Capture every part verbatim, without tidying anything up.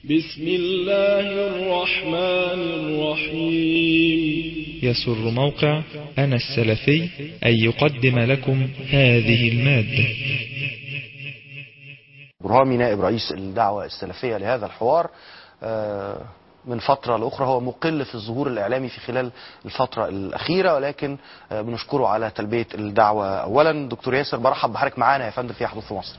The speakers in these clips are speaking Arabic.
بسم الله الرحمن الرحيم. يسر موقع أنا السلفي أن يقدم لكم هذه المادة. برهامي نائب رئيس الدعوة السلفية لهذا الحوار من فترة لأخرى هو مقل في الظهور الإعلامي في خلال الفترة الأخيرة، ولكن بنشكره على تلبية الدعوة. أولا دكتور ياسر، برحب بحضرتك معانا يا فندم في حدث مصر.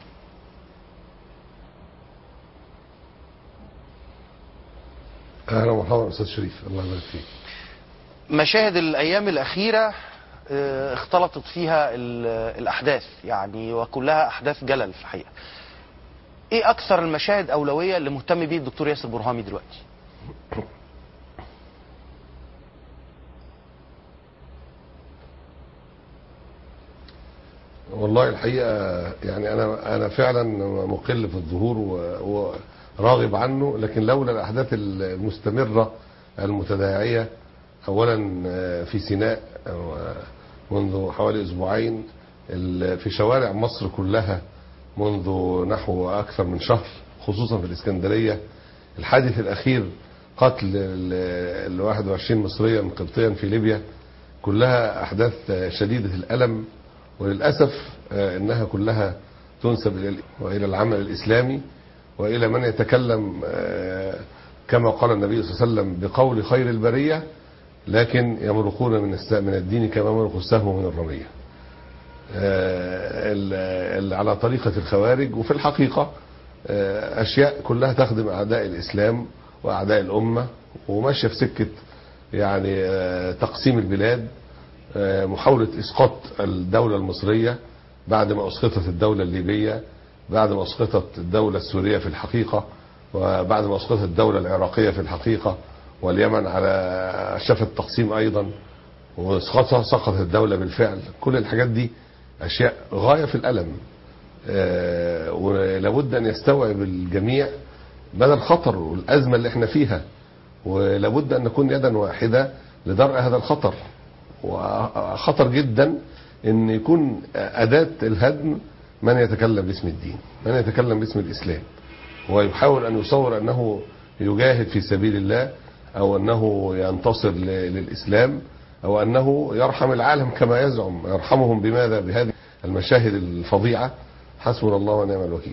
اهلا ومرحبا استاذ شريف، الله يبارك فيك. مشاهد الايام الاخيره اختلطت فيها الاحداث يعني، وكلها احداث جلل في الحقيقه. ايه اكثر المشاهد اولويه اللي مهتم بيه الدكتور ياسر برهامي دلوقتي؟ والله الحقيقه يعني انا انا فعلا مقل في الظهور وراغب عنه، لكن لولا الاحداث المستمره المتداعيه اولا في سيناء منذ حوالي اسبوعين، في شوارع مصر كلها منذ نحو اكثر من شهر، خصوصا في الاسكندريه، الحادث الاخير قتل ال واحد وعشرين مصريا قبطيا في ليبيا، كلها احداث شديده الالم، وللاسف انها كلها تنسب الى العمل الاسلامي والى من يتكلم كما قال النبي صلى الله عليه وسلم بقول خير البريه، لكن يمرقون من من الدين كما يمرق السهم من الرميه، على طريقه الخوارج. وفي الحقيقه اشياء كلها تخدم اعداء الاسلام واعداء الامه، وماشيه في سكه يعني تقسيم البلاد، محاولة إسقاط الدولة المصرية بعد ما أسقطت الدولة الليبية، بعد ما أسقطت الدولة السورية في الحقيقة، وبعد ما أسقطت الدولة العراقية في الحقيقة، واليمن على شفة التقسيم أيضا، وسقطت سقطت الدولة بالفعل. كل الحاجات دي أشياء غاية في الألم، ولابد أن يستوعب الجميع مدى الخطر والأزمة اللي احنا فيها، ولابد أن نكون يدا واحدة لدرء هذا الخطر. وخطر جدا ان يكون اداة الهدم من يتكلم باسم الدين، من يتكلم باسم الاسلام، ويحاول ان يصور انه يجاهد في سبيل الله، او انه ينتصر للاسلام، او انه يرحم العالم كما يزعم. يرحمهم بماذا؟ بهذه المشاهد الفظيعة. حسبنا الله ونعم الوكيل.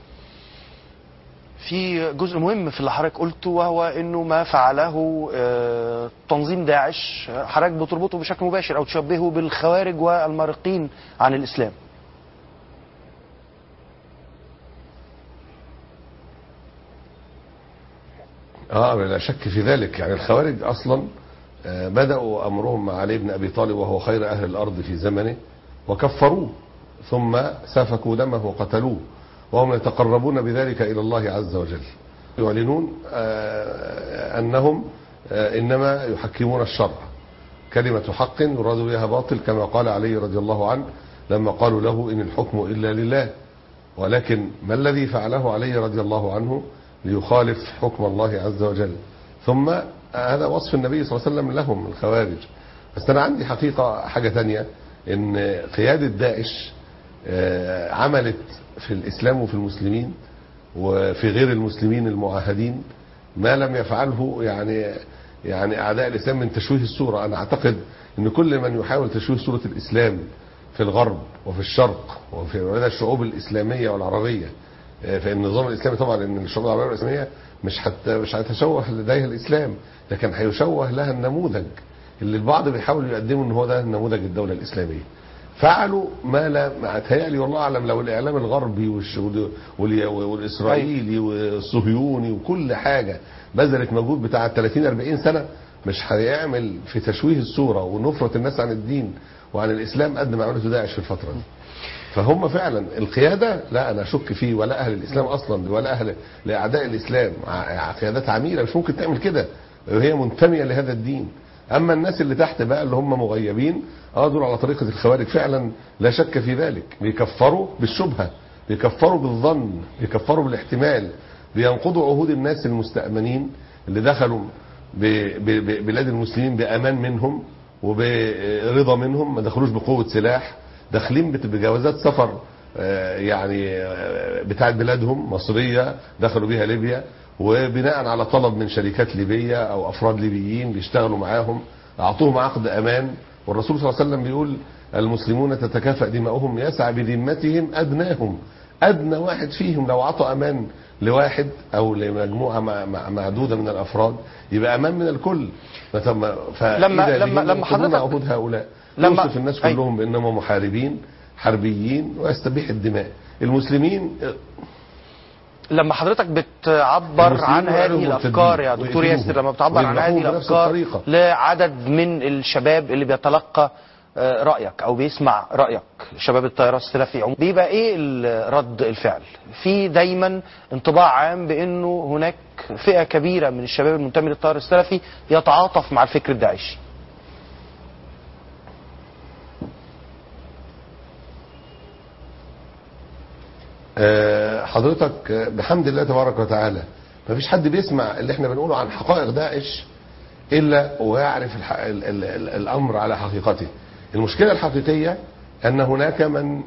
في جزء مهم في اللي حضرتك قلته، وهو انه ما فعله تنظيم داعش حضرتك بتربطه بشكل مباشر او تشبهه بالخوارج والمارقين عن الاسلام. اه لا شك في ذلك. يعني الخوارج اصلا بدأوا امرهم مع علي بن ابي طالب وهو خير اهل الارض في زمنه، وكفروه ثم سفكوا دمه وقتلوه، وهم يتقربون بذلك إلى الله عز وجل، يعلنون أنهم إنما يحكمون الشرع، كلمة حق يراد بها باطل، كما قال علي رضي الله عنه لما قالوا له إن الحكم إلا لله. ولكن ما الذي فعله علي رضي الله عنه ليخالف حكم الله عز وجل؟ ثم هذا وصف النبي صلى الله عليه وسلم لهم الخوارج. بس أنا عندي حقيقة حاجة تانية، إن قيادة داعش عملت في الإسلام وفي المسلمين وفي غير المسلمين المعاهدين ما لم يفعله يعني يعني أعداء الإسلام من تشويه الصورة. أنا أعتقد أن كل من يحاول تشويه صورة الإسلام في الغرب وفي الشرق وفي الشعوب الإسلامية والعربية، فإن النظام الإسلامي طبعا إن الشعوب العربية والإسلامية مش حتى مش هتشوه لديها الإسلام، لكن هيشوه لها النموذج اللي البعض بيحاول يقدمه إن هو ده نموذج الدولة الإسلامية. فعلوا ما لا تهيألي والله أعلم لو الإعلام الغربي والإسرائيلي والصهيوني وكل حاجة بذلت مجهود بتاع ثلاثين أربعين سنة، مش هيعمل في تشويه الصورة ونفرة الناس عن الدين وعن الإسلام قد ما عملته داعش في الفترة دي. فهم فعلا القيادة لا أنا أشك فيه، ولا أهل الإسلام أصلا ولا أهل لأعداء الإسلام، قيادات عميلة مش ممكن تعمل كده وهي منتمية لهذا الدين. اما الناس اللي تحت بقى اللي هم مغيبين اه دول على طريقه الخوارج فعلا، لا شك في ذلك. بيكفروا بالشبهه، بيكفروا بالظن، بيكفروا بالاحتمال، بينقضوا عهود الناس المستأمنين اللي دخلوا ببلاد المسلمين بامان منهم وبرضا منهم، ما دخلوش بقوه سلاح، داخلين بجوازات سفر يعني بتاعت بلادهم مصريه دخلوا بيها ليبيا، وبناء على طلب من شركات ليبيه او افراد ليبيين بيشتغلوا معاهم اعطوهم عقد امان. والرسول صلى الله عليه وسلم بيقول المسلمون تتكافأ دماؤهم يسعى بذمتهم ادناهم. ادنى واحد فيهم لو عطى امان لواحد او لمجموعه معدوده من الافراد يبقى امان من الكل. لما لما لما حضرتك عهود هؤلاء لما يوصف الناس كلهم بانهم محاربين حربيين ويستبيح الدماء. المسلمين لما حضرتك بتعبر عن هذه الافكار يا دكتور ياسر، لما بتعبر عن هذه الافكار لعدد من الشباب اللي بيتلقى رايك او بيسمع رايك، شباب التيار السلفي، بيبقى ايه رد الفعل؟ في دايما انطباع عام بانه هناك فئه كبيره من الشباب المنتمي للتيار السلفي يتعاطف مع الفكر الداعشي. حضرتك بحمد الله تبارك وتعالى ما فيش حد بيسمع اللي احنا بنقوله عن حقائق داعش الا ويعرف ال ال ال الامر على حقيقته. المشكله الحقيقيه ان هناك من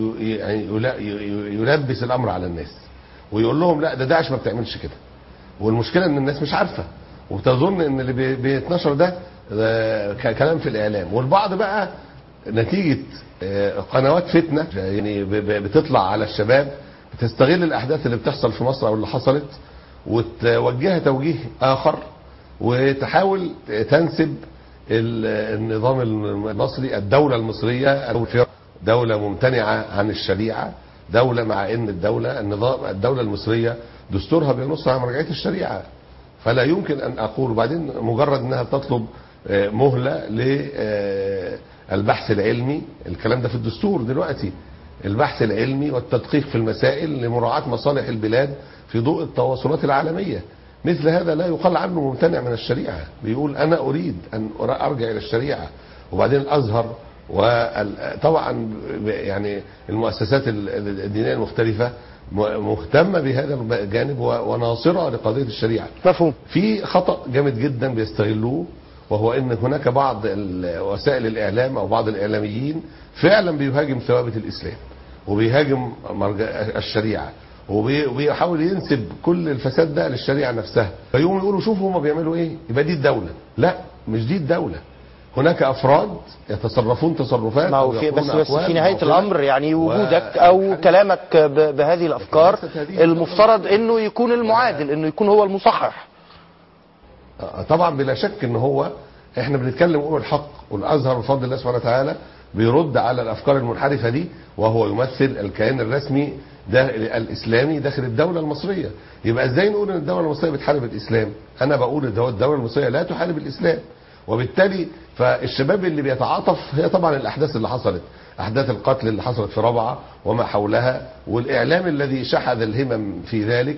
يلبس الامر على الناس ويقول لهم لا ده داعش ما بتعملش كده، والمشكله ان الناس مش عارفه وبتظن ان اللي بيتنشر ده كلام في الاعلام. والبعض بقى نتيجه قنوات فتنه يعني بتطلع على الشباب بتستغل الاحداث اللي بتحصل في مصر او اللي حصلت وتوجهها توجيه اخر وتحاول تنسب النظام المصري، الدوله المصريه دوله ممتنعه عن الشريعه، دوله مع ان الدوله النظام الدوله المصريه دستورها بينص على مرجعيه الشريعه. فلا يمكن ان اقول وبعدين مجرد انها تطلب مهله للبحث العلمي، الكلام ده في الدستور دلوقتي، البحث العلمي والتدقيق في المسائل لمراعاه مصالح البلاد في ضوء التواصلات العالميه. مثل هذا لا يقال عنه ممتنع من الشريعه، بيقول انا اريد ان ارجع الى الشريعه. وبعدين الازهر وطبعا يعني المؤسسات الدينيه المختلفه مهتمه بهذا الجانب وناصره لقضيه الشريعه. مفهوم. في خطا جامد جدا بيستغلوه، وهو ان هناك بعض وسائل الاعلام او بعض الاعلاميين فعلا بيهاجم ثوابت الاسلام وبيهاجم الشريعه وبيحاول ينسب كل الفساد ده للشريعه نفسها، فيقوموا يقولوا شوفوا هم بيعملوا ايه يبقى دي الدوله. لا مش دي الدوله، هناك افراد يتصرفون تصرفات. ما هو في بس بس في نهايه الامر يعني وجودك او كلامك بهذه الافكار المفترض انه يكون المعادل، انه يكون هو المصحح. طبعا بلا شك ان هو احنا بنتكلم نقول الحق، والازهر بفضل الله سبحانه وتعالى بيرد على الافكار المنحرفه دي، وهو يمثل الكيان الرسمي ده الاسلامي داخل الدوله المصريه. يبقى ازاي نقول ان الدوله المصريه بتحارب الاسلام؟ انا بقول ان الدوله المصريه لا تحارب الاسلام. وبالتالي فالشباب اللي بيتعاطف هي طبعا الاحداث اللي حصلت، احداث القتل اللي حصلت في رابعه وما حولها، والاعلام الذي شحذ الهمم في ذلك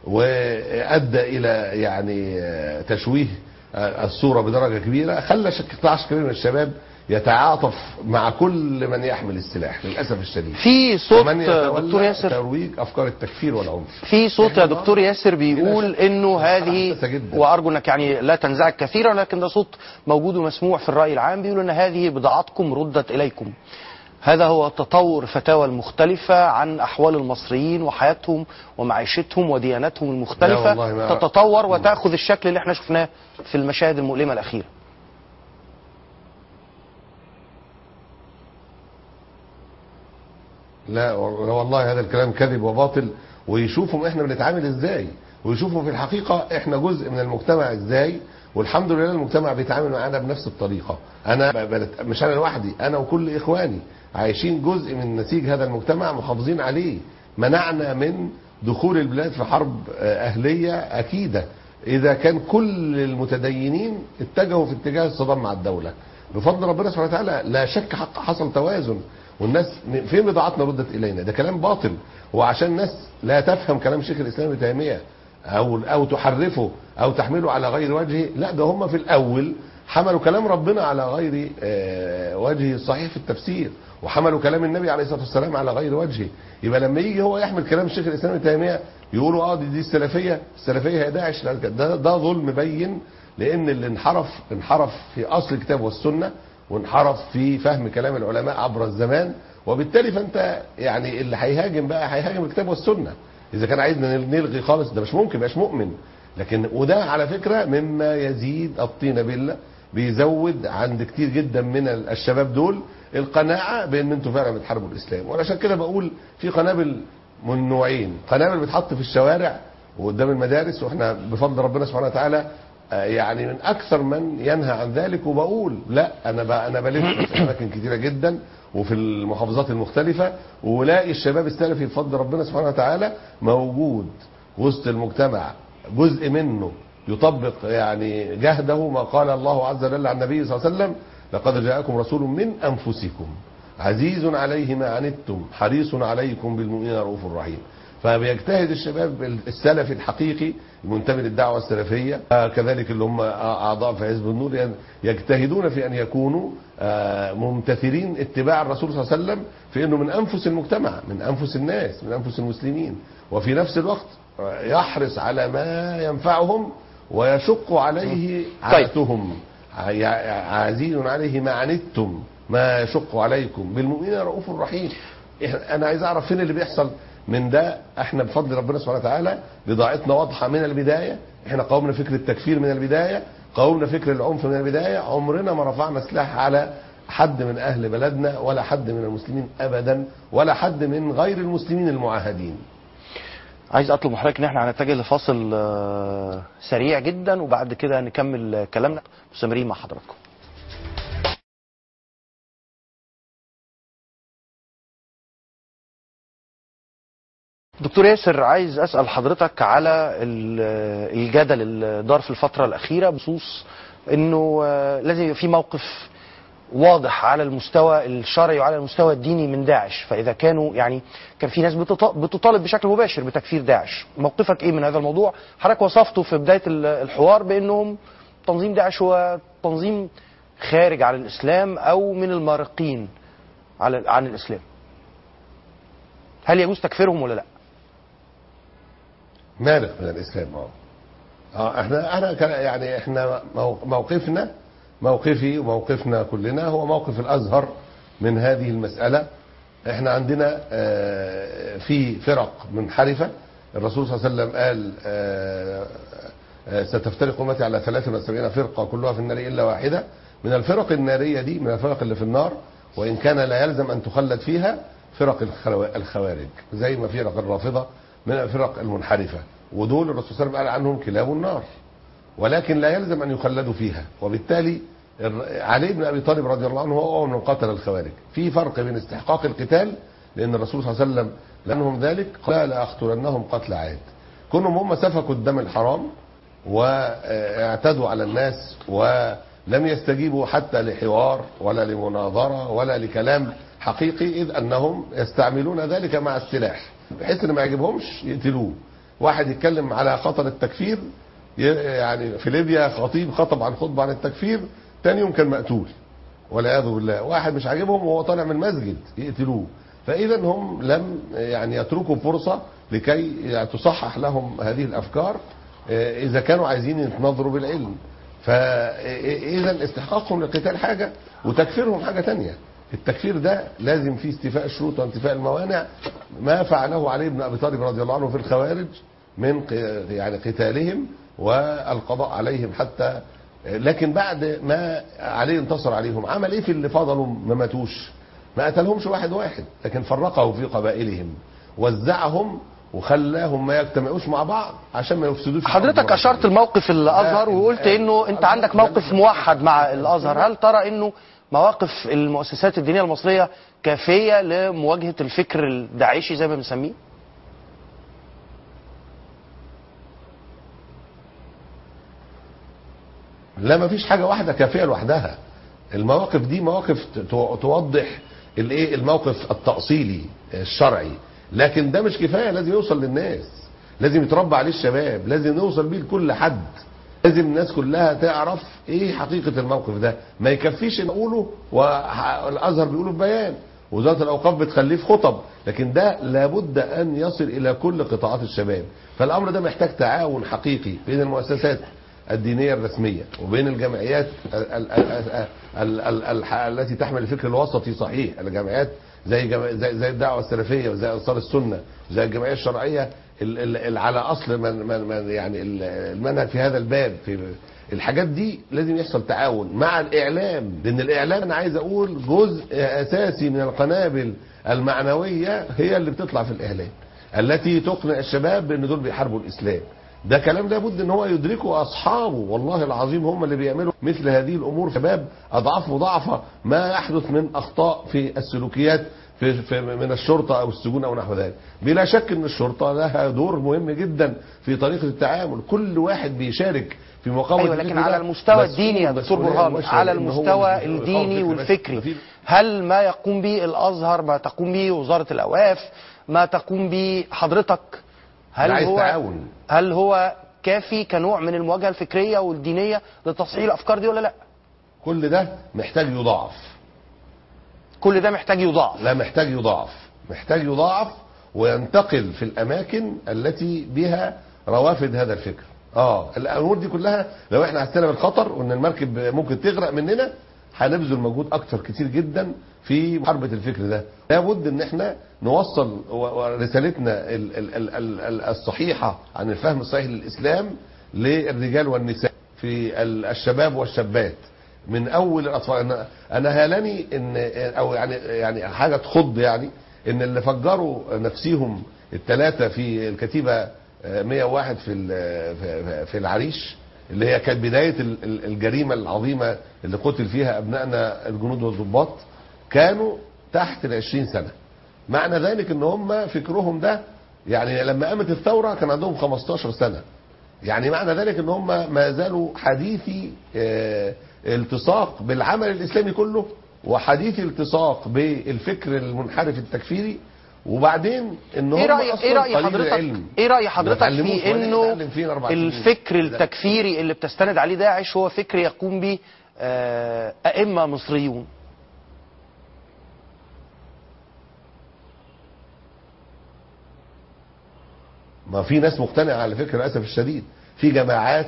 وادى الى يعني تشويه الصوره بدرجه كبيره، خلى قطاع كبير من الشباب يتعاطف مع كل من يحمل السلاح للاسف الشديد. في صوت دكتور ياسر ترويج افكار التكفير والعنف. في صوت يا دكتور ياسر بيقول انه هذه، وارجو انك يعني لا تنزعج كثيرا، لكن ده صوت موجود ومسموع في الراي العام، بيقول ان هذه بضاعتكم ردت اليكم. هذا هو تطور فتاوى المختلفة عن أحوال المصريين وحياتهم ومعيشتهم ودياناتهم المختلفة تتطور وتأخذ الشكل اللي احنا شفناه في المشاهد المؤلمة الأخيرة. لا والله هذا الكلام كذب وباطل، ويشوفوا احنا بنتعامل ازاي، ويشوفوا في الحقيقة احنا جزء من المجتمع ازاي، والحمد لله المجتمع بيتعامل معانا بنفس الطريقة. انا مش انا لوحدي، انا وكل اخواني عايشين جزء من نسيج هذا المجتمع، محافظين عليه. منعنا من دخول البلاد في حرب اهلية اكيدة اذا كان كل المتدينين اتجهوا في اتجاه الصدام مع الدولة. بفضل ربنا سبحانه وتعالى لا شك حق حصل توازن، والناس فين بضاعتنا ردت الينا. ده كلام باطل، وعشان الناس لا تفهم كلام شيخ الاسلام ابن تيميه او او تحرفه او تحمله على غير وجهه. لا ده هم في الاول حملوا كلام ربنا على غير وجهه الصحيح في التفسير، وحملوا كلام النبي عليه الصلاه والسلام على غير وجهه. يبقى لما يجي هو يحمل كلام الشيخ الاسلام ابن تيميه يقولوا اه دي, دي السلفيه، السلفيه هي داعش. ده, ده ظلم بين، لان اللي انحرف انحرف في اصل الكتاب والسنه، وانحرف في فهم كلام العلماء عبر الزمان. وبالتالي فانت يعني اللي هيهاجم بقى هيهاجم الكتاب والسنه، اذا كان عايزنا نلغي خالص ده مش ممكن، مش مؤمن. لكن وده على فكره مما يزيد الطين بله، بيزود عند كتير جدا من الشباب دول القناعه بان انتوا فعلا بتحاربوا الاسلام. وعشان كده بقول في قنابل من نوعين، قنابل بتحط في الشوارع وقدام المدارس، واحنا بفضل ربنا سبحانه وتعالى يعني من اكثر من ينهى عن ذلك. وبقول لا، انا انا بلف في اماكن كتيره جدا وفي المحافظات المختلفه، ولاقي الشباب السلفي بفضل ربنا سبحانه وتعالى موجود وسط المجتمع، جزء منه يطبق يعني جهده ما قال الله عز وجل عن النبي صلى الله عليه وسلم: لقد جاءكم رسول من انفسكم عزيز عليه ما عنتم حريص عليكم بالمؤمنين رؤوف رحيم. فبيجتهد الشباب السلفي الحقيقي المنتمي للدعوه السلفيه، كذلك اللي هم اعضاء في حزب النور، يجتهدون في ان يكونوا ممتثلين اتباع الرسول صلى الله عليه وسلم في انه من انفس المجتمع، من انفس الناس، من انفس المسلمين، وفي نفس الوقت يحرص على ما ينفعهم ويشق عليه عادتهم. عزيز عليه ما عنتم ما يشق عليكم بالمؤمنين رؤوف رحيم. انا عايز اعرف فين اللي بيحصل من ده. احنا بفضل ربنا سبحانه وتعالى بضاعتنا واضحه من البدايه، احنا قاومنا فكر التكفير من البدايه، قاومنا فكر العنف من البدايه، عمرنا ما رفعنا سلاح على حد من اهل بلدنا ولا حد من المسلمين ابدا، ولا حد من غير المسلمين المعاهدين. عايز اطلب من حضرتك ان احنا هنتجه لفاصل سريع جدا، وبعد كده نكمل كلامنا. مستمرين مع حضراتكم. دكتور ياسر، عايز اسال حضرتك على الجدل اللي دار في الفتره الاخيره بخصوص انه لازم يبقى في موقف واضح على المستوى الشرعي وعلى المستوى الديني من داعش. فاذا كانوا يعني كان في ناس بتطالب بشكل مباشر بتكفير داعش، موقفك ايه من هذا الموضوع؟ حضرتك وصفته في بدايه الحوار بانهم تنظيم داعش هو تنظيم خارج عن الاسلام او من المارقين على عن الاسلام. هل يجوز تكفيرهم ولا لا؟ مارق من الاسلام. اه اه احنا احنا يعني احنا موقفنا موقفي وموقفنا كلنا هو موقف الازهر من هذه المساله. احنا عندنا اه في فرق منحرفه. الرسول صلى الله عليه وسلم قال اه اه ستفترق امتي على ثلاث وسبعين فرقه كلها في النار الا واحده. من الفرق الناريه دي، من الفرق اللي في النار، وان كان لا يلزم ان تخلد فيها، فرق الخوارج، زي ما فرق الرافضه من الفرق المنحرفه، ودول الرسول صلى الله عليه وسلم قال عنهم كلاب النار، ولكن لا يلزم ان يخلدوا فيها. وبالتالي علي بن ابي طالب رضي الله عنه هو اول من قتل الخوارج. في فرق بين استحقاق القتال، لان الرسول صلى الله عليه وسلم لانهم ذلك قال لاقتلنهم قتل عاد. كونهم هم سفكوا الدم الحرام واعتدوا على الناس ولم يستجيبوا حتى لحوار ولا لمناظره ولا لكلام حقيقي، اذ انهم يستعملون ذلك مع السلاح بحيث ان ما يعجبهمش يقتلوه. واحد يتكلم على خطر التكفير، يعني في ليبيا خطيب خطب عن خطبه عن التكفير، ثاني يوم كان مقتول والعياذ بالله. واحد مش عاجبهم وهو طالع من المسجد يقتلوه. فاذا هم لم يعني يتركوا فرصه لكي يعني تصحح لهم هذه الافكار اذا كانوا عايزين يتنظروا بالعلم. فاذا استحقاقهم للقتال حاجه وتكفيرهم حاجه ثانيه. التكفير ده لازم فيه استيفاء الشروط وانتفاء الموانع، ما فعله علي بن ابي طالب رضي الله عنه في الخوارج من يعني قتالهم والقضاء عليهم حتى. لكن بعد ما علي انتصر عليهم عمل ايه في اللي فضلوا ما ماتوش؟ ما قتلهمش واحد واحد، لكن فرقه في قبائلهم، وزعهم وخلاهم ما يجتمعوش مع بعض عشان ما يفسدوش. حضرتك اشرت الموقف الازهر وقلت انه انت عندك موقف موحد مع الازهر. هل ترى انه مواقف المؤسسات الدينيه المصريه كافيه لمواجهه الفكر الداعشي زي ما بنسميه؟ لا، ما فيش حاجه واحده كافيه لوحدها. المواقف دي مواقف توضح الايه الموقف التأصيلي الشرعي، لكن ده مش كفايه، لازم يوصل للناس، لازم يتربى عليه الشباب، لازم نوصل بيه لكل حد، لازم الناس كلها تعرف ايه حقيقه الموقف ده. ما يكفيش نقوله والازهر بيقوله في بيان، وزاره الاوقاف بتخليه في خطب، لكن ده لابد ان يصل الى كل قطاعات الشباب. فالامر ده محتاج تعاون حقيقي بين المؤسسات الدينيه الرسميه وبين الجمعيات التي تحمل الفكر الوسطي صحيح، الجمعيات زي زي زي الدعوه السلفيه وزي انصار السنه وزي الجمعيه الشرعيه. ال ال على اصل من من من يعني المنهج في هذا الباب، في الحاجات دي لازم يحصل تعاون مع الاعلام، لان الاعلام انا عايز اقول جزء اساسي من القنابل المعنويه هي اللي بتطلع في الاعلام التي تقنع الشباب بان دول بيحاربوا الاسلام. ده كلام لابد ان هو يدركه اصحابه، والله العظيم هم اللي بيعملوا مثل هذه الامور شباب اضعاف مضاعفه ما يحدث من اخطاء في السلوكيات في, في من الشرطه او السجون او نحو ذلك. بلا شك ان الشرطه لها دور مهم جدا في طريقه التعامل، كل واحد بيشارك في مقاومه. أيوة، لكن على المستوى الديني يا دكتور برهان، على المستوى الديني والفكري، هل ما يقوم به الازهر، ما تقوم به وزاره الاوقاف، ما تقوم به حضرتك، هل هو تعاون. هل هو كافي كنوع من المواجهه الفكريه والدينيه لتصحيح الافكار دي ولا لا؟ كل ده محتاج يضاعف. كل ده محتاج يضاعف. لا محتاج يضاعف، محتاج يضاعف وينتقل في الاماكن التي بها روافد هذا الفكر. اه الامور دي كلها لو احنا حسينا بالخطر وان المركب ممكن تغرق مننا هنبذل مجهود اكتر كتير جدا في محاربه الفكر ده. لابد ان احنا نوصل رسالتنا الصحيحه عن الفهم الصحيح للاسلام للرجال والنساء، في الشباب والشابات، من اول الاطفال. انا هالني ان او يعني يعني حاجه تخض، يعني ان اللي فجروا نفسيهم الثلاثه في الكتيبه مئة وواحد في في العريش اللي هي كانت بدايه الجريمه العظيمه اللي قتل فيها ابنائنا الجنود والضباط، كانوا تحت العشرين سنه. معنى ذلك ان هم فكرهم ده يعني لما قامت الثوره كان عندهم خمستاشر سنه، يعني معنى ذلك ان هم ما زالوا حديثي اه التصاق بالعمل الاسلامي كله، وحديثي التصاق بالفكر المنحرف التكفيري. وبعدين ان هم ايه راي ايه راي حضرتك ايه راي حضرتك في انه الفكر التكفيري اللي بتستند عليه داعش هو فكر يقوم به ائمه مصريون؟ ما في ناس مقتنعه على فكره للاسف الشديد، في جماعات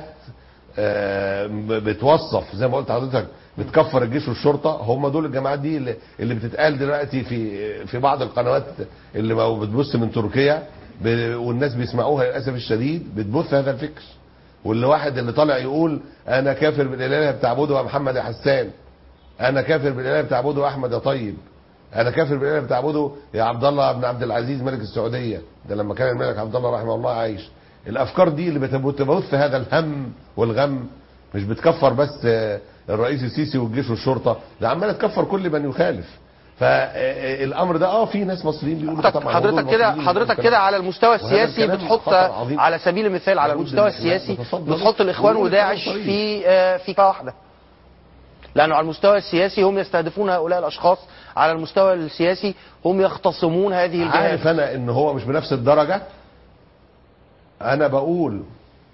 بتوصف زي ما قلت حضرتك بتكفر الجيش والشرطه، هم دول الجماعات دي اللي, اللي بتتقال دلوقتي في في بعض القنوات اللي بتبث من تركيا والناس بيسمعوها للاسف الشديد، بتبث هذا الفكر. واللي واحد اللي طالع يقول انا كافر بالاله اللي بتعبده يا محمد يا حسان، انا كافر بالاله اللي بتعبده يا احمد يا طيب، انا كافر بالاله اللي بتعبده يا عبد الله بن عبد العزيز ملك السعوديه، ده لما كان الملك عبد الله رحمه الله عايش. الافكار دي اللي بتبث هذا الهم والغم، مش بتكفر بس الرئيس السيسي والجيش والشرطه، ده عماله تكفر كل من يخالف. فالامر ده اه في ناس مصريين بيقولوا طبعا. حضرتك كده حضرتك كده على المستوى السياسي بتحط على سبيل المثال على المستوى السياسي بتحط الاخوان وداعش في في واحده، لانه على المستوى السياسي هم يستهدفون هؤلاء الاشخاص، على المستوى السياسي هم يختصمون هذه الجهات. عارف انا ان هو مش بنفس الدرجه. انا بقول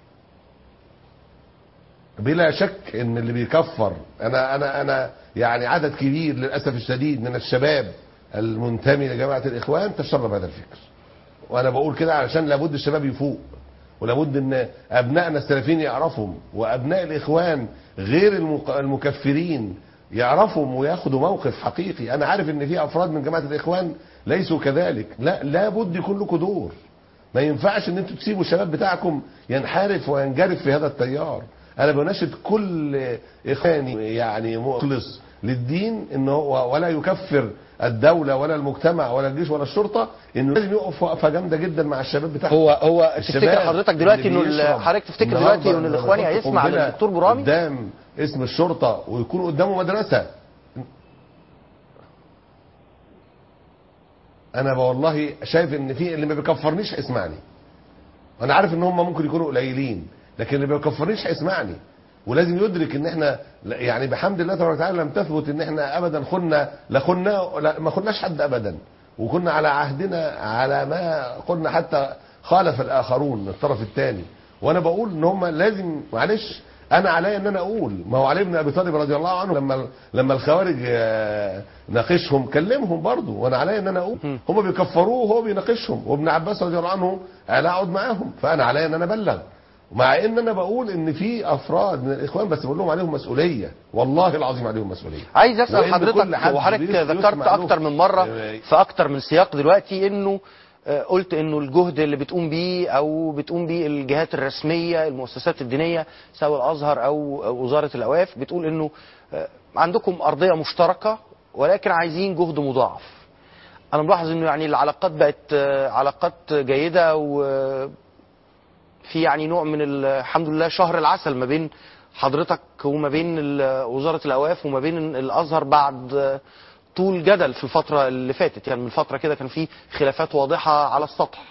بلا شك ان اللي بيكفر انا انا انا يعني عدد كبير للاسف الشديد من الشباب المنتمي لجماعه الاخوان تشرب هذا الفكر، وانا بقول كده علشان لابد الشباب يفوق، ولابد ان ابنائنا السلفيين يعرفهم، وابناء الاخوان غير المكفرين يعرفهم وياخدوا موقف حقيقي. انا عارف ان في افراد من جماعه الاخوان ليسوا كذلك، لا لابد يكون لكم دور. ما ينفعش ان انتوا تسيبوا الشباب بتاعكم ينحرف وينجرف في هذا التيار. انا بناشد كل اخواني يعني مخلص للدين انه ولا يكفر الدوله ولا المجتمع ولا الجيش ولا الشرطه، انه لازم يقف وقفه جامده جدا مع الشباب بتاعهم. هو هو تفتكر حضرتك دلوقتي انه حضرتك تفتكر دلوقتي ان الاخواني هيسمع للدكتور برامي قدام اسم الشرطه ويكون قدامه مدرسه؟ انا والله شايف ان في اللي ما بيكفرنيش هيسمعني، انا عارف ان هم ممكن يكونوا قليلين، لكن اللي ما بيكفرنيش هيسمعني. ولازم يدرك ان احنا يعني بحمد الله تبارك وتعالى لم تثبت ان احنا ابدا خنا لا خنا لا ما خناش حد ابدا، وكنا على عهدنا على ما قلنا، حتى خالف الاخرون الطرف الثاني. وانا بقول ان هم لازم معلش انا عليا ان انا اقول، ما هو علي بن ابي طالب رضي الله عنه لما لما الخوارج ناقشهم كلمهم برضه، وانا عليا ان انا اقول هم بيكفروه وهو بيناقشهم، وابن عباس رضي الله عنه قال اقعد معاهم، فانا عليا ان انا ابلغ. مع ان انا بقول ان في افراد من الاخوان بس بقول لهم عليهم مسؤوليه، والله العظيم عليهم مسؤوليه. عايز اسال حضرتك، وحضرتك ذكرت اكتر من مره في اكتر من سياق دلوقتي انه قلت انه الجهد اللي بتقوم بيه او بتقوم بيه الجهات الرسميه المؤسسات الدينيه سواء الازهر او وزاره الاوقاف، بتقول انه عندكم ارضيه مشتركه ولكن عايزين جهد مضاعف. انا ملاحظ انه يعني العلاقات بقت علاقات جيده، وفي يعني نوع من الحمد لله شهر العسل ما بين حضرتك وما بين وزاره الاوقاف وما بين الازهر بعد طول جدل في الفترة اللي فاتت. يعني من فترة كده كان في خلافات واضحة على السطح.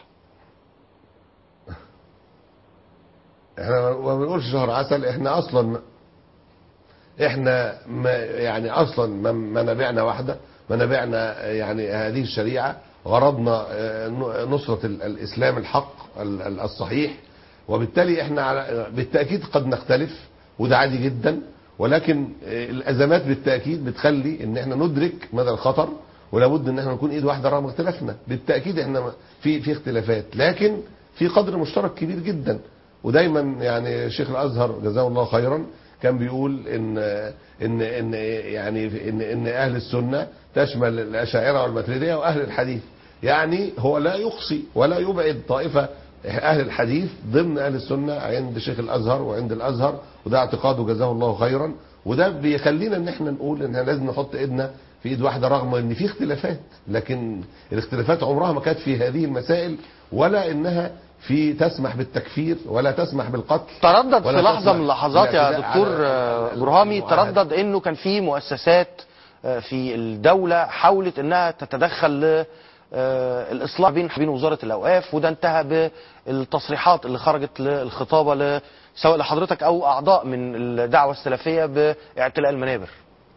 احنا ما بنقولش شهر عسل، احنا اصلا احنا ما يعني اصلا منابعنا واحدة، منابعنا يعني هذه الشريعة غرضنا نصرة الاسلام الحق الصحيح، وبالتالي احنا على بالتأكيد قد نختلف وده عادي جدا، ولكن الازمات بالتاكيد بتخلي ان احنا ندرك مدى الخطر، ولابد ان احنا نكون ايد واحده رغم اختلافنا. بالتاكيد احنا في في اختلافات، لكن في قدر مشترك كبير جدا. ودايما يعني شيخ الازهر جزاه الله خيرا كان بيقول ان ان ان يعني ان ان اهل السنه تشمل الاشاعره والماتريديه واهل الحديث. يعني هو لا يقصي ولا يبعد طائفه اهل الحديث ضمن اهل السنه عند شيخ الازهر وعند الازهر، وده اعتقاده جزاه الله خيرا. وده بيخلينا ان احنا نقول ان لازم نحط ايدنا في ايد واحده رغم ان في اختلافات، لكن الاختلافات عمرها ما كانت في هذه المسائل، ولا انها في تسمح بالتكفير ولا تسمح بالقتل. تردد في لحظه من اللحظات يا دكتور برهامي، تردد انه كان في مؤسسات في الدوله حاولت انها تتدخل الاصلاح بين بين وزاره الاوقاف، وده انتهى بالتصريحات اللي خرجت للخطابه سواء لحضرتك او اعضاء من الدعوه السلفيه باعتلاء المنابر.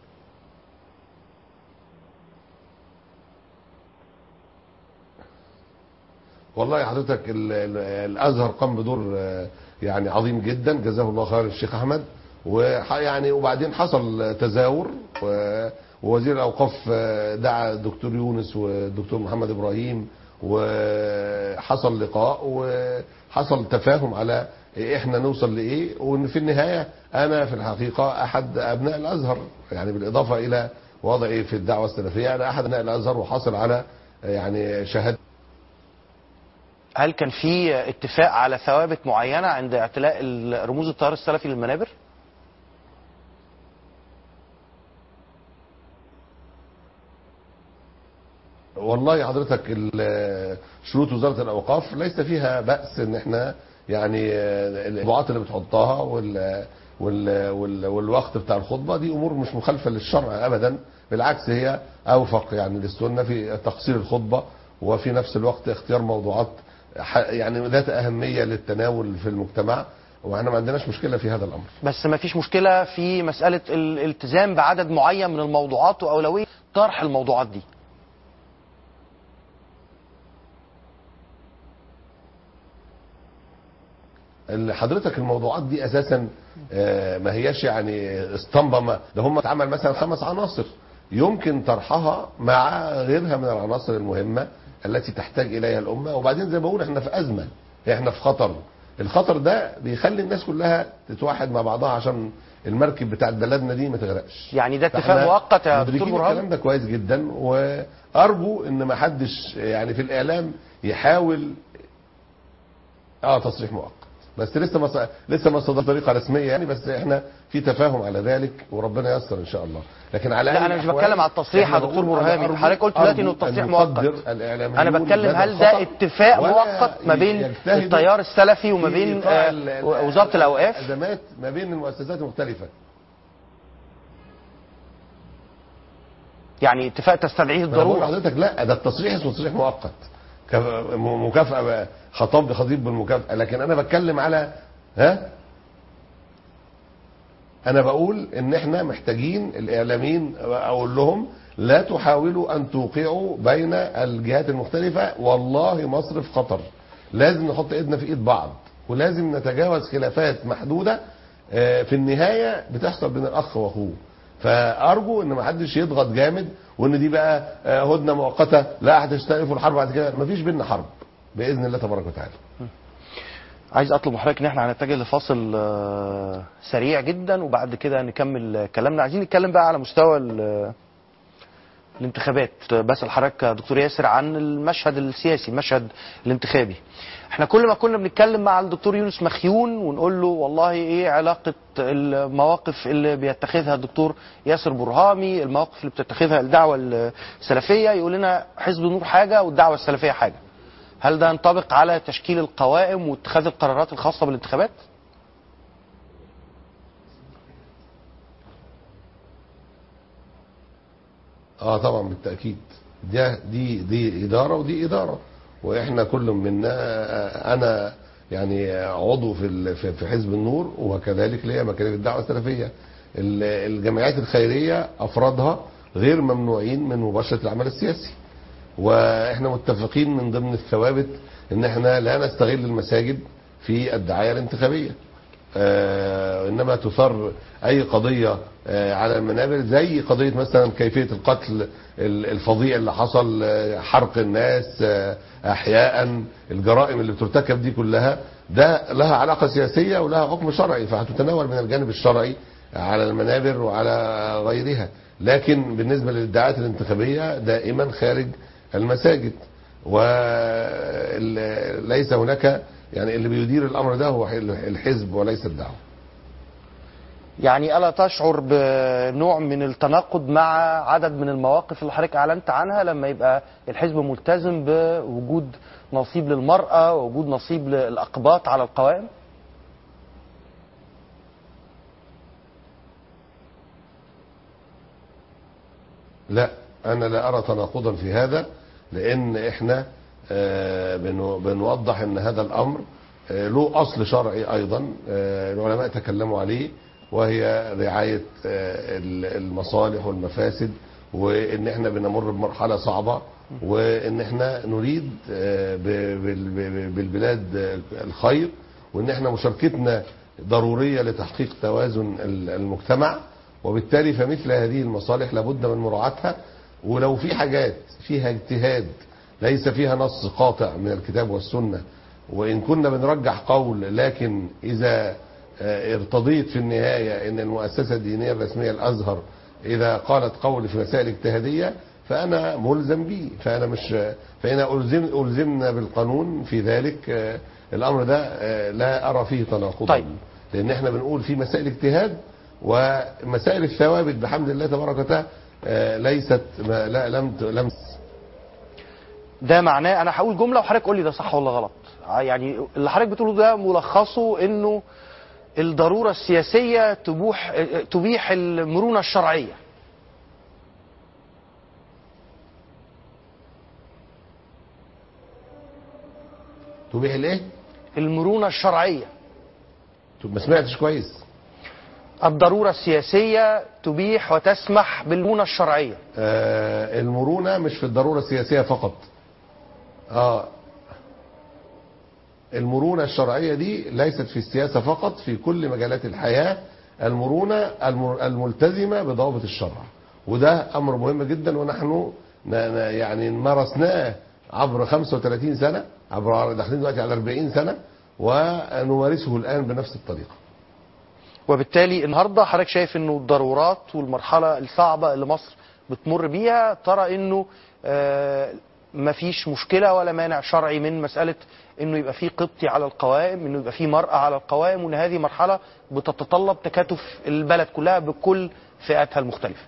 والله حضرتك الازهر قام بدور يعني عظيم جدا جزاه الله خير الشيخ احمد، ويعني وبعدين حصل تزاور، ووزير الاوقاف دعا الدكتور يونس والدكتور محمد ابراهيم، وحصل لقاء وحصل تفاهم على احنا نوصل لايه، وان في النهايه انا في الحقيقه احد ابناء الازهر، يعني بالاضافه الى وضعي في الدعوه السلفيه انا احد ابناء الازهر وحاصل على يعني شهاده. هل كان في اتفاق على ثوابت معينه عند اعتلاء رموز التيار السلفي للمنابر؟ والله حضرتك شروط وزاره الاوقاف ليس فيها باس ان احنا يعني الموضوعات اللي بتحطها وال وال وال والوقت بتاع الخطبه دي امور مش مخالفه للشرع ابدا، بالعكس هي اوفق يعني للسنه في تقصير الخطبه، وفي نفس الوقت اختيار موضوعات يعني ذات اهميه للتناول في المجتمع، واحنا ما عندناش مشكله في هذا الامر. بس ما فيش مشكله في مساله الالتزام بعدد معين من الموضوعات واولويه طرح الموضوعات دي. حضرتك الموضوعات دي اساسا ما هياش يعني اسطمبه، ما ده هم اتعمل مثلا خمس عناصر يمكن طرحها مع غيرها من العناصر المهمه التي تحتاج اليها الامه. وبعدين زي ما بقول احنا في ازمه، احنا في خطر، الخطر ده بيخلي الناس كلها تتوحد مع بعضها عشان المركب بتاعت بلدنا دي ما تغرقش. يعني ده اتفاق مؤقت يا دكتور برهان؟ الكلام ده كويس جدا، وارجو ان ما حدش يعني في الاعلام يحاول اه تصريح مؤقت، بس لسه ما لسه ما صدر طريقه رسميه يعني، بس احنا في تفاهم على ذلك وربنا ييسر ان شاء الله. لكن على لا انا مش بتكلم على التصريح يا دكتور برهامي، حضرتك قلت دلوقتي انه التصريح مؤقت، انا بتكلم هل ده اتفاق مؤقت ما بين التيار السلفي وما بين وزاره الاوقاف؟ ازمات ما بين المؤسسات المختلفه، يعني اتفاق تستدعيه الضروره. حضرتك لا ده التصريح اسمه تصريح مؤقت مكافاه، خطاب خطيب بالمكافاه، لكن انا بتكلم على ها انا بقول ان احنا محتاجين الاعلاميين اقول لهم لا تحاولوا ان توقعوا بين الجهات المختلفه، والله مصر في خطر، لازم نحط ايدنا في ايد بعض، ولازم نتجاوز خلافات محدوده في النهايه بتحصل بين الاخ واخوه. فارجو ان ما حدش يضغط جامد وان دي بقى هدنه مؤقته، لا هتستأنفوا الحرب بعد كده، مفيش بينا حرب باذن الله تبارك وتعالى. عايز اطلب من حضرتك ان احنا هنتجه لفاصل سريع جدا وبعد كده نكمل كلامنا. عايزين نتكلم بقى على مستوى الانتخابات. بسأل حضرتك يا دكتور ياسر عن المشهد السياسي، المشهد الانتخابي. احنا كل ما كنا بنتكلم مع الدكتور يونس مخيون ونقول له والله ايه علاقة المواقف اللي بيتخذها الدكتور ياسر برهامي، المواقف اللي بتتخذها الدعوة السلفية، يقول لنا حزب النور حاجة والدعوة السلفية حاجة. هل ده ينطبق على تشكيل القوائم واتخاذ القرارات الخاصة بالانتخابات؟ اه طبعا بالتاكيد. دي دي دي اداره ودي اداره، واحنا كل منا، انا يعني عضو في في حزب النور، وكذلك ليا مكانه في الدعوه السلفيه. الجمعيات الخيريه افرادها غير ممنوعين من مباشره العمل السياسي، واحنا متفقين من ضمن الثوابت ان احنا لا نستغل المساجد في الدعايه الانتخابيه. آه انما تثار اي قضيه آه على المنابر، زي قضيه مثلا كيفيه القتل الفظيع اللي حصل، آه حرق الناس آه احياء، الجرائم اللي بترتكب دي كلها ده لها علاقه سياسيه ولها حكم شرعي، فهتتناول من الجانب الشرعي على المنابر وعلى غيرها. لكن بالنسبه للادعاءات الانتخابيه دائما خارج المساجد، وليس هناك يعني اللي بيدير الامر ده هو الحزب وليس الدعوه. يعني الا تشعر بنوع من التناقض مع عدد من المواقف اللي حضرتك اعلنت عنها، لما يبقى الحزب ملتزم بوجود نصيب للمراه ووجود نصيب للاقباط على القوائم؟ لا، انا لا ارى تناقضا في هذا، لان احنا بنوضح ان هذا الامر له اصل شرعي ايضا العلماء تكلموا عليه، وهي رعايه المصالح والمفاسد، وان احنا بنمر بمرحله صعبه، وان احنا نريد بالبلاد الخير، وان احنا مشاركتنا ضروريه لتحقيق توازن المجتمع، وبالتالي فمثل هذه المصالح لابد من مراعاتها. ولو في حاجات فيها اجتهاد ليس فيها نص قاطع من الكتاب والسنة، وإن كنا بنرجح قول، لكن إذا ارتضيت في النهاية أن المؤسسة الدينية الرسمية الأزهر إذا قالت قول في مسائل اجتهادية فأنا ملزم به، فأنا مش فإن ألزم ألزمنا بالقانون في ذلك الأمر ده لا أرى فيه تناقضا. طيب. لأن احنا بنقول في مسائل اجتهاد، ومسائل الثوابت بحمد الله تبارك وتعالى ليست لا لم لم ده معناه، انا هقول جمله وحضرتك قول لي ده صح ولا غلط. يعني اللي حضرتك بتقوله ده ملخصه انه الضروره السياسيه تبوح تبيح المرونه الشرعيه. تبيح الايه؟ المرونه الشرعيه. ما سمعتش كويس. الضروره السياسيه تبيح وتسمح بالمرونه الشرعيه. آه المرونه مش في الضروره السياسيه فقط. اه المرونة الشرعية دي ليست في السياسة فقط، في كل مجالات الحياة المرونة الملتزمة بضوابط الشرع، وده أمر مهم جدا، ونحن يعني مارسناه عبر خمسة وثلاثين سنة، عبر داخلين دلوقتي على أربعين سنة، ونمارسه الآن بنفس الطريقة. وبالتالي النهارده حضرتك شايف انه الضرورات والمرحلة الصعبة اللي مصر بتمر بيها ترى انه آه مفيش مشكلة ولا مانع شرعي من مسألة انه يبقى في قبطي على القوائم، انه يبقى في مرأة على القوائم، وان هذه مرحلة بتتطلب تكاتف البلد كلها بكل فئاتها المختلفة.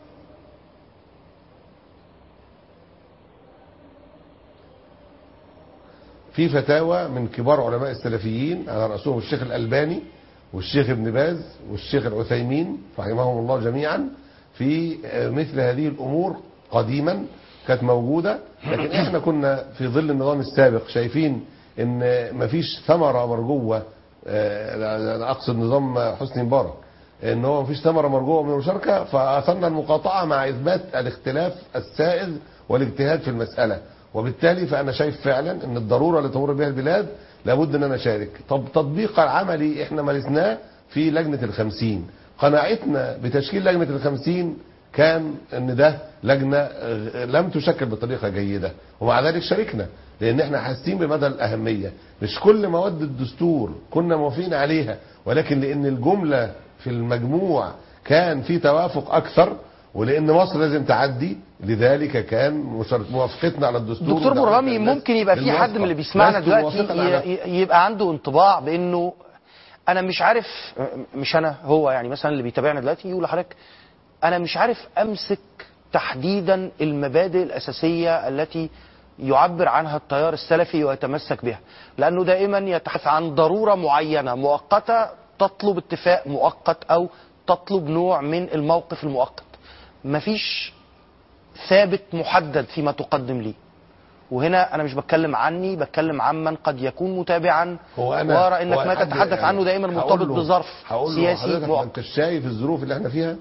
في فتاوى من كبار علماء السلفيين على رأسهم الشيخ الألباني والشيخ ابن باز والشيخ العثيمين رحمهم الله جميعا في مثل هذه الأمور قديما كانت موجودة، لكن احنا كنا في ظل النظام السابق شايفين ان مفيش ثمرة مرجوة، انا اقصد نظام حسني مبارك، ان هو مفيش ثمرة مرجوة من المشاركة، فاثرنا المقاطعة مع اثبات الاختلاف السائغ والاجتهاد في المسألة. وبالتالي فانا شايف فعلا ان الضرورة اللي تمر بها البلاد لابد ان انا اشارك. طب تطبيق العملي احنا مارسناه في لجنة الخمسين. قناعتنا بتشكيل لجنة الخمسين كان ان ده لجنة لم تشكل بطريقة جيدة، ومع ذلك شاركنا لان احنا حاسين بمدى الاهمية. مش كل مواد الدستور كنا موافقين عليها، ولكن لان الجملة في المجموع كان في توافق اكثر، ولان مصر لازم تعدي، لذلك كان موافقتنا على الدستور. دكتور مرغمي، ممكن يبقى في حد من اللي بيسمعنا دلوقتي يبقى عنده انطباع بانه انا مش عارف، مش انا، هو يعني مثلا اللي بيتابعنا دلوقتي يقول لحضرتك انا مش عارف امسك تحديدا المبادئ الاساسيه التي يعبر عنها التيار السلفي ويتمسك بها، لانه دائما يتحدث عن ضروره معينه مؤقته تطلب اتفاق مؤقت او تطلب نوع من الموقف المؤقت. مفيش ثابت محدد فيما تقدم لي. وهنا انا مش بتكلم عني، بتكلم عمن قد يكون متابعا وارى انك ما تتحدث عنه دائما مرتبط بظرف سياسي مؤقت. انت شايف الظروف اللي احنا فيها؟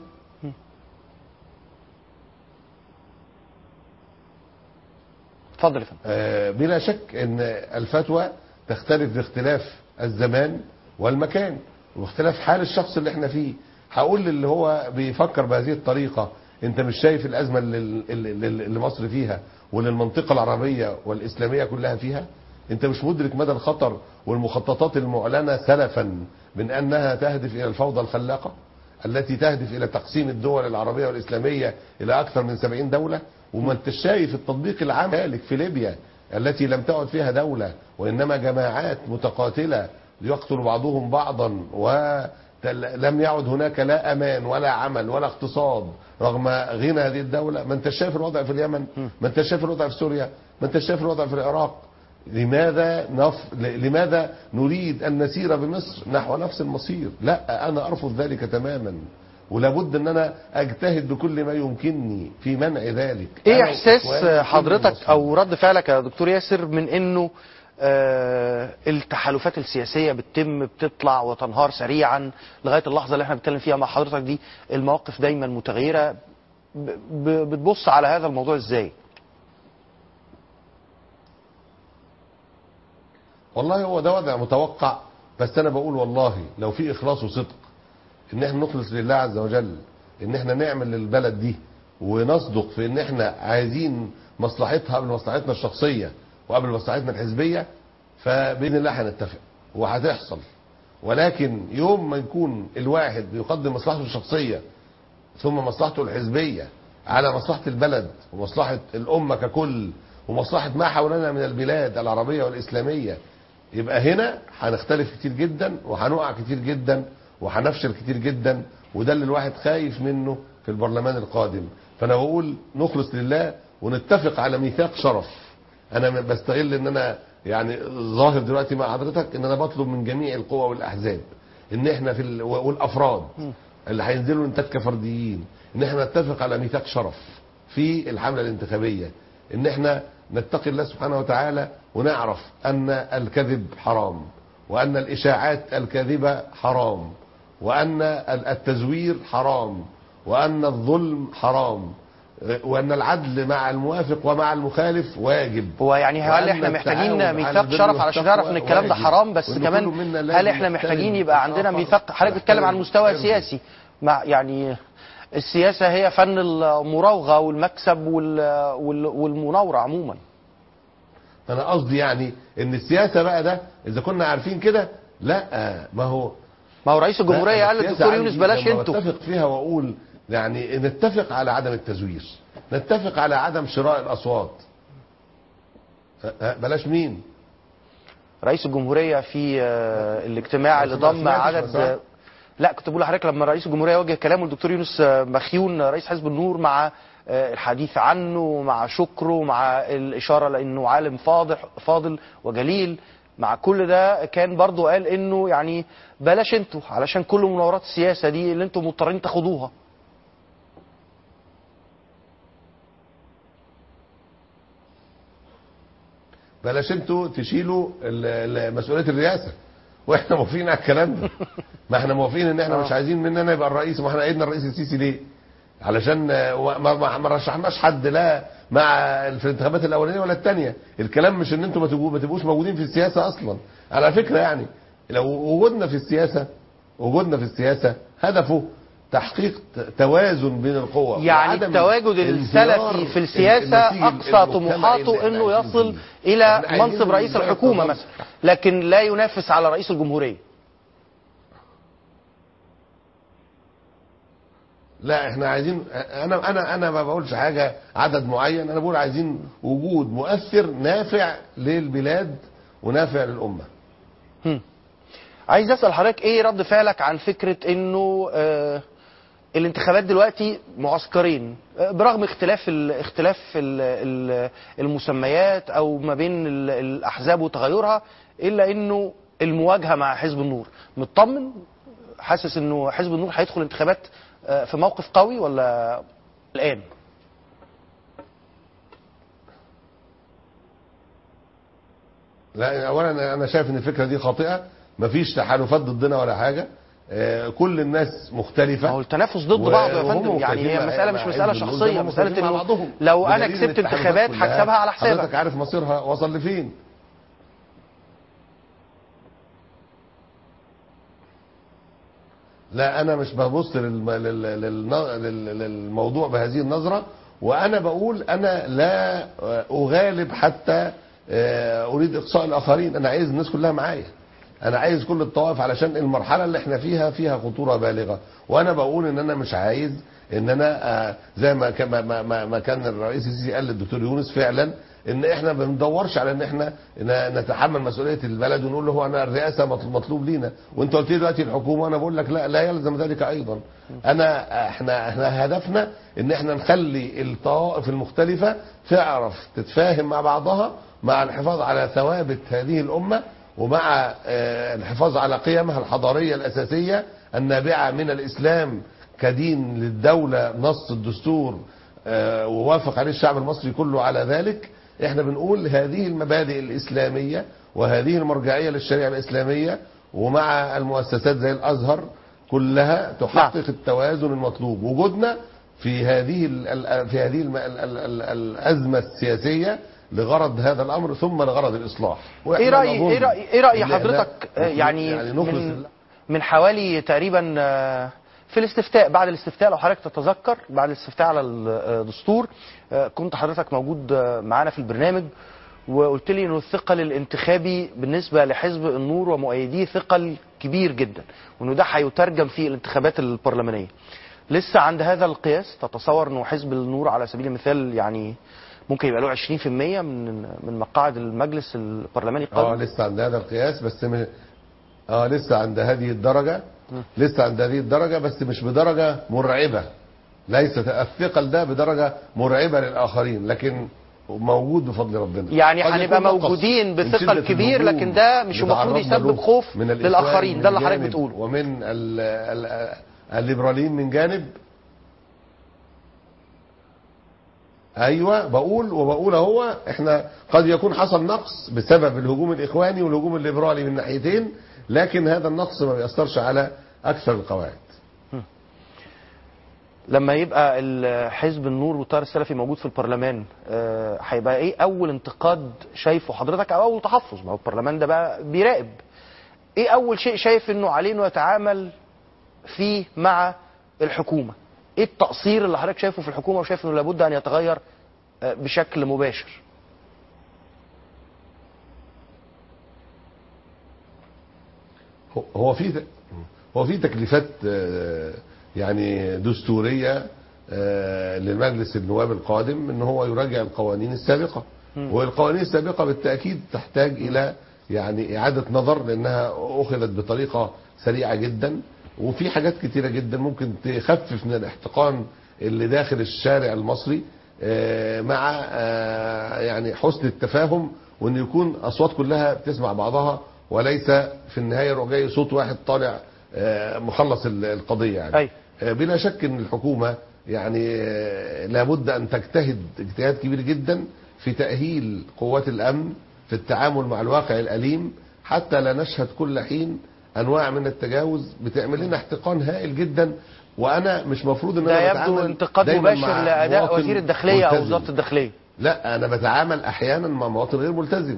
اتفضل يا فندم. آه بلا شك ان الفتوى تختلف باختلاف الزمان والمكان واختلاف حال الشخص اللي احنا فيه. هقول للي هو بيفكر بهذه الطريقة انت مش شايف الازمة اللي, اللي, اللي مصر فيها واللي المنطقة العربية والاسلامية كلها فيها؟ انت مش مدرك مدى الخطر والمخططات المعلنة سلفا من انها تهدف الى الفوضى الخلاقة التي تهدف الى تقسيم الدول العربية والاسلامية الى اكثر من سبعين دولة؟ وما انت شايف التطبيق العام ذلك في ليبيا التي لم تعد فيها دولة وانما جماعات متقاتلة يقتل بعضهم بعضا، ولم يعد هناك لا امان ولا عمل ولا اقتصاد رغم غنى هذه الدولة. ما انت شايف الوضع في اليمن، ما انت شايف الوضع في سوريا، ما انت شايف الوضع في العراق. لماذا نف... لماذا نريد ان نسير بمصر نحو نفس المصير؟ لا، انا ارفض ذلك تماما، ولابد ان انا اجتهد بكل ما يمكنني في منع ذلك. ايه احساس حضرتك او رد فعلك يا دكتور ياسر من انه آه التحالفات السياسيه بتتم بتطلع وتنهار سريعا لغايه اللحظه اللي احنا بنتكلم فيها مع حضرتك دي؟ المواقف دايما متغيره، بتبص على هذا الموضوع ازاي؟ والله هو ده وضع متوقع، بس انا بقول والله لو في اخلاص وصدق ان احنا نخلص لله عز وجل، ان احنا نعمل للبلد دي ونصدق في ان احنا عايزين مصلحتها قبل مصلحتنا الشخصية وقبل مصلحتنا الحزبية، فبإذن الله هنتفق وهتحصل. ولكن يوم ما يكون الواحد بيقدم مصلحته الشخصية ثم مصلحته الحزبية على مصلحة البلد ومصلحة الأمة ككل ومصلحة ما حولنا من البلاد العربية والإسلامية، يبقى هنا هنختلف كتير جدا وهنقع كتير جدا وهنفشل كتير جدا، وده اللي الواحد خايف منه في البرلمان القادم. فانا بقول نخلص لله ونتفق على ميثاق شرف. انا بستغل ان انا يعني ظاهر دلوقتي مع حضرتك ان انا بطلب من جميع القوى والاحزاب ان احنا في ال... والافراد اللي هينزلوا انتاج كفرديين ان احنا نتفق على ميثاق شرف في الحملة الانتخابية، ان احنا نتقي الله سبحانه وتعالى ونعرف ان الكذب حرام، وان الاشاعات الكاذبة حرام، وان التزوير حرام، وان الظلم حرام، وان العدل مع الموافق ومع المخالف واجب. هو يعني هل احنا محتاجين ميثاق شرف علشان نعرف ان الكلام ده حرام؟ بس كمان هل احنا محتاجين يبقى عندنا ميثاق؟ حضرتك بتتكلم عن المستوى السياسي، مع يعني السياسة هي فن المراوغة والمكسب والمناورة عموما. انا قصدي يعني ان السياسة بقى ده اذا كنا عارفين كده، لا ما هو ما هو رئيس الجمهورية قال للدكتور يونس بلاش انتوا. اتفق فيها واقول يعني نتفق على عدم التزوير، نتفق على عدم شراء الاصوات. بلاش مين؟ رئيس الجمهورية في الاجتماع اللي ضم عدد، لا كنت بقول لحضرتك لما رئيس الجمهورية وجه كلامه للدكتور يونس مخيون رئيس حزب النور مع الحديث عنه مع شكره مع الإشارة لأنه عالم فاضح فاضل وجليل، مع كل ده كان برضو قال انه يعني بلاش انتوا علشان كل مناورات السياسة دي اللي انتوا مضطرين تاخدوها. بلاش انتوا تشيلوا مسؤولية الرئاسة واحنا موافقين على الكلام ده. ما احنا موافقين ان احنا مش عايزين مننا يبقى الرئيس، ما احنا ايدنا الرئيس السيسي ليه؟ علشان ما ما رشحناش حد لا مع في الانتخابات الاولانيه ولا الثانيه. الكلام مش ان انتوا ما ما تبقوش موجودين في السياسه اصلا. على فكره يعني لو وجودنا في السياسه وجودنا في السياسه هدفه تحقيق توازن بين القوى، يعني التواجد السلفي في السياسه اقصى طموحاته انه يصل الى منصب رئيس الحكومه مثلا، لكن لا ينافس على رئيس الجمهوريه. لا احنا عايزين، انا انا انا ما بقولش حاجه عدد معين، انا بقول عايزين وجود مؤثر نافع للبلاد ونافع للامه. هم. عايز اسال حضرتك ايه رد فعلك عن فكره انه آه الانتخابات دلوقتي معسكرين، آه برغم اختلاف ال اختلاف ال ال المسميات او ما بين ال الاحزاب وتغيرها، الا انه المواجهه مع حزب النور. مطمن؟ حاسس انه حزب النور هيدخل انتخابات آه في موقف قوي ولا الان؟ لا اولا انا شايف ان الفكره دي خاطئه، مفيش تحالفات ضدنا ولا حاجه، آه كل الناس مختلفه. هو التنافس ضد بعض يا فندم، يعني هي مساله مش مساله شخصيه، مساله انه لو انا كسبت انتخابات هكسبها على حسابك. حضرتك عارف مصيرها وصل لفين. لا انا مش ببص للم... لل... لل... لل... للموضوع بهذه النظره، وانا بقول انا لا اغالب حتى اريد اقصاء الاخرين، انا عايز الناس كلها معايا، انا عايز كل الطوائف، علشان المرحله اللي احنا فيها فيها خطوره بالغه. وانا بقول ان انا مش عايز ان انا زي ما ما ما كان الرئيس السيسي قال للدكتور يونس فعلا، ان احنا ما بندورش على ان احنا نتحمل مسؤوليه البلد ونقول له هو انا الرئاسه مطلوب لينا، وانت قلت لي دلوقتي الحكومه، وانا بقول لك لا لا يلزم ذلك ايضا. انا احنا احنا هدفنا ان احنا نخلي الطوائف المختلفه تعرف تتفاهم مع بعضها، مع الحفاظ على ثوابت هذه الامه، ومع الحفاظ على قيمها الحضاريه الاساسيه النابعه من الاسلام كدين للدوله، نص الدستور ووافق عليه الشعب المصري كله على ذلك. احنا بنقول هذه المبادئ الاسلاميه وهذه المرجعيه للشريعه الاسلاميه، ومع المؤسسات زي الازهر كلها تحقق التوازن المطلوب. وجودنا في هذه ال في هذه ال ال ال الازمه السياسيه لغرض هذا الامر ثم لغرض الاصلاح. ايه راي ايه راي ايه راي حضرتك يعني, يعني من, من حوالي تقريبا في الاستفتاء، بعد الاستفتاء لو حضرتك تتذكر، بعد الاستفتاء على الدستور كنت حضرتك موجود معانا في البرنامج، وقلت لي انه الثقل الانتخابي بالنسبه لحزب النور ومؤيديه ثقل كبير جدا، وانه ده هيترجم في الانتخابات البرلمانيه. لسه عند هذا القياس تتصور انه حزب النور على سبيل المثال يعني ممكن يبقى له عشرين في المية من من مقاعد المجلس البرلماني القادم؟ اه لسه عند هذا القياس، بس م... اه لسه عند هذه الدرجه، لسه عند هذه الدرجه، بس مش بدرجه مرعبه. ليس الثقل ده بدرجه مرعبه للاخرين، لكن موجود بفضل ربنا. يعني هنبقى موجودين بثقل كبير، لكن ده مش المفروض يسبب خوف للاخرين، ده اللي حضرتك بتقوله. ومن ال ال الليبراليين من جانب. ايوه بقول وبقول اهو، احنا قد يكون حصل نقص بسبب الهجوم الاخواني والهجوم الليبرالي من ناحيتين، لكن هذا النقص ما بيأثرش على اكثر القواعد. لما يبقى حزب النور والتيار السلفي موجود في البرلمان، هيبقى ايه اول انتقاد شايفه حضرتك او اول تحفظ؟ ما هو البرلمان ده بقى بيراقب، ايه اول شيء شايف انه عليه انه يتعامل فيه مع الحكومه؟ ايه التقصير اللي حضرتك شايفه في الحكومه وشايف انه لابد ان يتغير بشكل مباشر؟ هو في هو في تكليفات يعني دستوريه للمجلس النواب القادم ان هو يراجع القوانين السابقه، والقوانين السابقه بالتاكيد تحتاج الى يعني اعاده نظر، لانها اخذت بطريقه سريعه جدا، وفي حاجات كتيره جدا ممكن تخفف من الاحتقان اللي داخل الشارع المصري، مع يعني حسن التفاهم، وان يكون اصوات كلها بتسمع بعضها، وليس في النهايه رجعي صوت واحد طالع مخلص القضيه يعني. أي. بلا شك ان الحكومه يعني لابد ان تجتهد اجتهاد كبير جدا في تاهيل قوات الامن في التعامل مع الواقع الاليم، حتى لا نشهد كل حين انواع من التجاوز بتعمل لنا احتقان هائل جدا. وانا مش مفروض ان انا بتعامل، ده يبدو انتقاد مباشر لاداء وزير الداخليه او وزاره الداخليه. لا انا بتعامل احيانا مع مواطن غير ملتزم.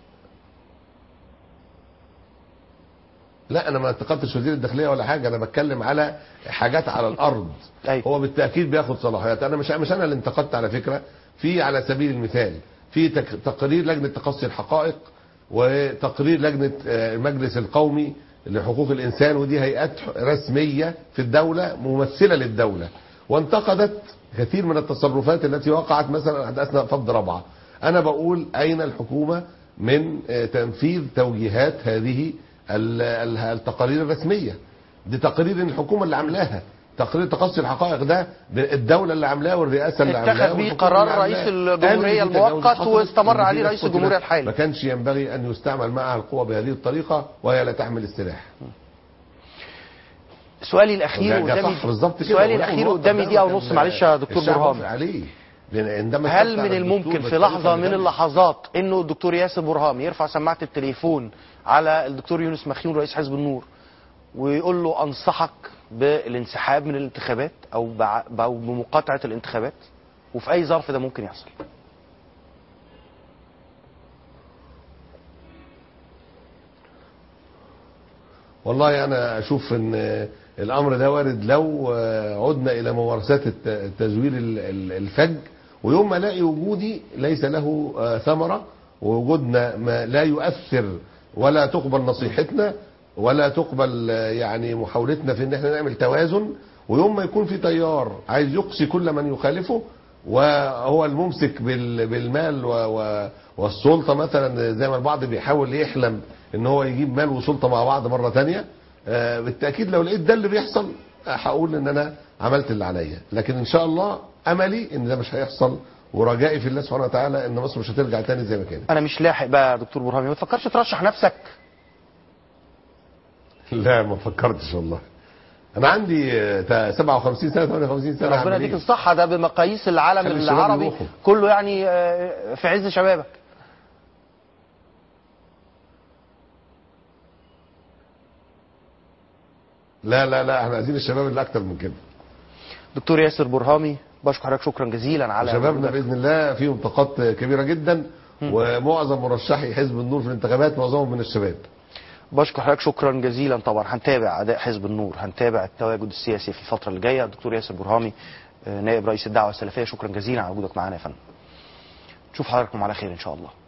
لا انا ما انتقدتش وزير الداخليه ولا حاجه، انا بتكلم على حاجات على الارض. أيوة. هو بالتاكيد بياخد صلاحيات، انا مش مش انا اللي انتقدت على فكره. في على سبيل المثال في تقرير لجنه تقصي الحقائق، وتقرير لجنه المجلس القومي لحقوق الانسان، ودي هيئات رسميه في الدوله ممثله للدوله، وانتقدت كثير من التصرفات التي وقعت مثلا أثناء فض رابعة. أنا بقول أين الحكومة من تنفيذ توجيهات هذه التقارير الرسمية؟ دي تقارير الحكومة اللي عاملاها، تقرير تقصي الحقائق ده الدولة اللي عاملاه والرئاسة اللي عاملاه، اتخذ به قرار رئيس الجمهورية المؤقت واستمر عليه رئيس الجمهورية الحالي. ما كانش ينبغي أن يستعمل معها القوة بهذه الطريقة وهي لا تحمل السلاح. سؤالي الأخير قدامي سؤالي الأخير قدامي دقيقة ونص، معلش يا دكتور برهامي. هل من الممكن في لحظة من اللحظات انه الدكتور ياسر برهامي يرفع سماعة التليفون على الدكتور يونس مخيون رئيس حزب النور ويقول له انصحك بالانسحاب من الانتخابات او او بمقاطعة الانتخابات، وفي اي ظرف ده ممكن يحصل؟ والله انا اشوف ان الامر ده وارد لو عدنا الى ممارسات التزوير الفج، ويوم ما الاقي وجودي ليس له ثمرة ووجودنا ما لا يؤثر ولا تقبل نصيحتنا ولا تقبل يعني محاولتنا في ان احنا نعمل توازن، ويوم ما يكون في تيار عايز يقصي كل من يخالفه وهو الممسك بالمال والسلطة مثلا، زي ما البعض بيحاول يحلم ان هو يجيب مال وسلطة مع بعض مرة تانية، بالتأكيد لو لقيت ده اللي بيحصل هقول ان انا عملت اللي عليا، لكن ان شاء الله املي ان ده مش هيحصل، ورجائي في الله سبحانه وتعالى ان مصر مش هترجع تاني زي ما كانت. انا مش لاحق بقى يا دكتور برهامي، ما تفكرش ترشح نفسك؟ لا ما فكرتش والله، انا عندي سبعة وخمسين سنة ثمانية وخمسين سنة. ربنا يديك الصحة، ده بمقاييس العالم العربي كله يعني في عز شبابك. لا لا لا احنا عايزين الشباب اللي اكتر من كده. دكتور ياسر برهامي بشكر حضرتك شكرا جزيلا على شبابنا باذن الله فيهم طاقات كبيره جدا، ومعظم مرشحي حزب النور في الانتخابات معظمهم من الشباب. بشكر حضرتك شكرا جزيلا. طبعا هنتابع اداء حزب النور، هنتابع التواجد السياسي في الفتره اللي جايه. دكتور ياسر برهامي نائب رئيس الدعوه السلفيه، شكرا جزيلا على وجودك معانا يا فندم. نشوف حضراتكم على خير ان شاء الله.